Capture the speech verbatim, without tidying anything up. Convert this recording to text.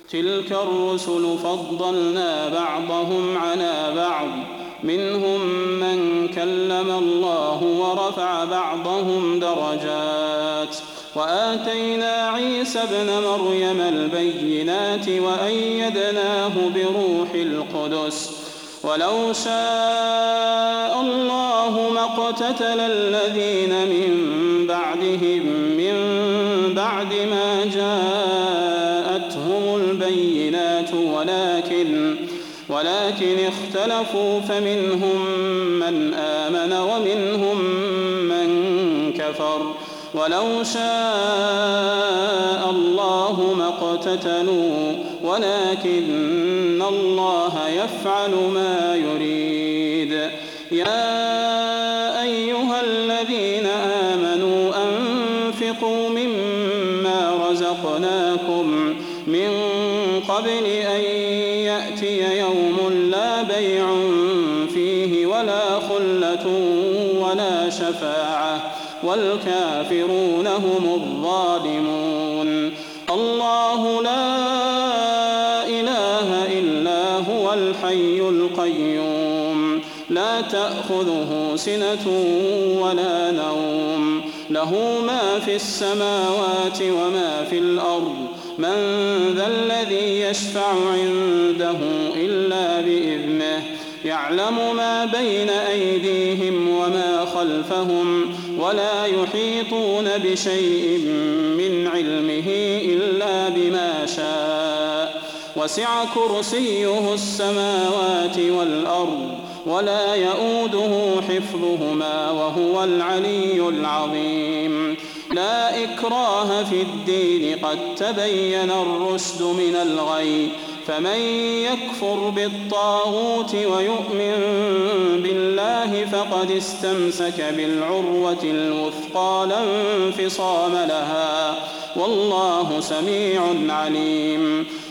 تلك الرسل فضلنا بعضهم على بعض منهم من كلم الله ورفع بعضهم درجات وآتينا عيسى ابن مريم البينات وأيدناه بروح القدس ولو شاء الله ما اقتتل الذين من بعدهم من بعد ما جاءتهم البينات ولكن ولكن اختلفوا فمنهم من آمن ومنهم من كفر ولو شاء الله ما اقتتلوا ولكن الله يفعل ما يريد. يا أيها الذين آمنوا أنفقوا مما رزقناكم من قبل أن يأتي يوم لا بيع فيه ولا خلة ولا شفاعة والكافرون هم الظالمون. الله لا إله إلا هو الحي القيوم لا تأخذه سنة ولا نوم له ما في السماوات وما في الأرض من ذا الذي يشفع عنده إلا بإذنه يعلم ما بين أيديهم وما خلفهم ولا يحيطون بشيء من علمه إلا بما شاء وسع كرسيه السماوات والأرض ولا يؤوده حفظهما وهو العلي العظيم. لا إكراه في الدين قد تبين الرشد من الغي فمن يكفر بالطاغوت ويؤمن بالله فقد استمسك بالعروة الوثقى لا انفصام لها والله سميع عليم.